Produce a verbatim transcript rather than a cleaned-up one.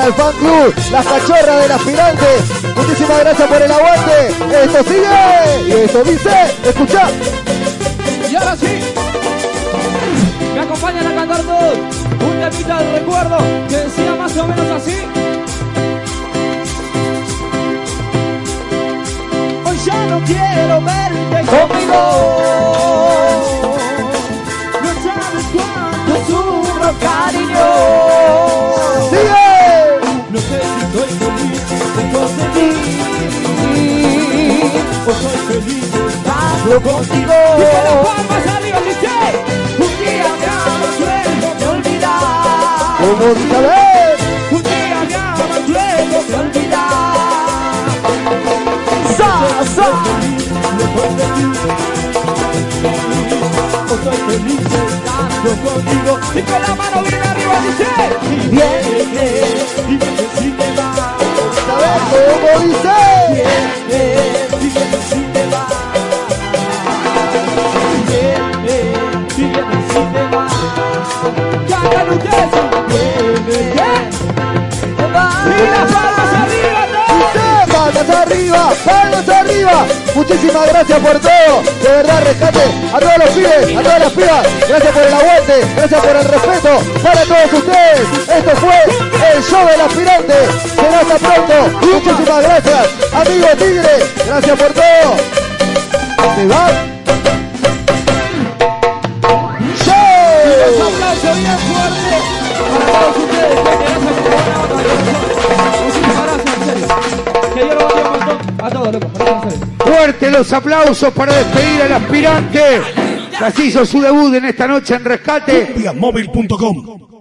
para el fan club, las cachorras del aspirante. Muchísimas gracias por el aguante. Esto sigue y esto dice, escucha. Y ahora sí, me acompañan a cantar todos un temita del recuerdo que decía más o menos así. Hoy ya no quiero verte conmigo. No sabes cuánto sufro, cariño. ¡Sigue! No sé si estoy feliz después de ti o soy feliz estando contigo. Y con las palmas arriba dice: un día me amas, luego me olvidas. ¿Cómo dice? A ver. Un día me amas, luego me olvidas. ¡Sa, sa! Después de ti o soy feliz estando contigo. Y con la mano bien arriba dice: viene, dime que si te vas. ¿Sabes cómo dice? Viene, dime que si te vas. Viene, dime que si te vas. Cantan ustedes. Viene, te vas. Y las palmas arriba, ¿no? Palmas arriba, palmas arriba. Muchísimas gracias por todo. De verdad, rescate a todos los pibes, a todas las pibas. Gracias por el aguante, gracias por el respeto para todos ustedes. Esto fue el show del aspirante. Será hasta pronto. Muchísimas gracias, amigo Tigre. Gracias por todo. Se va. Un aplauso bien fuerte para todos ustedes. Gracias por la otra. Muchísimas gracias, en serio. Que Dios los bendiga un montón. A todos, loco. Fuerte los aplausos para despedir al aspirante. Que hizo su debut en esta noche en Rescate. Móvil punto com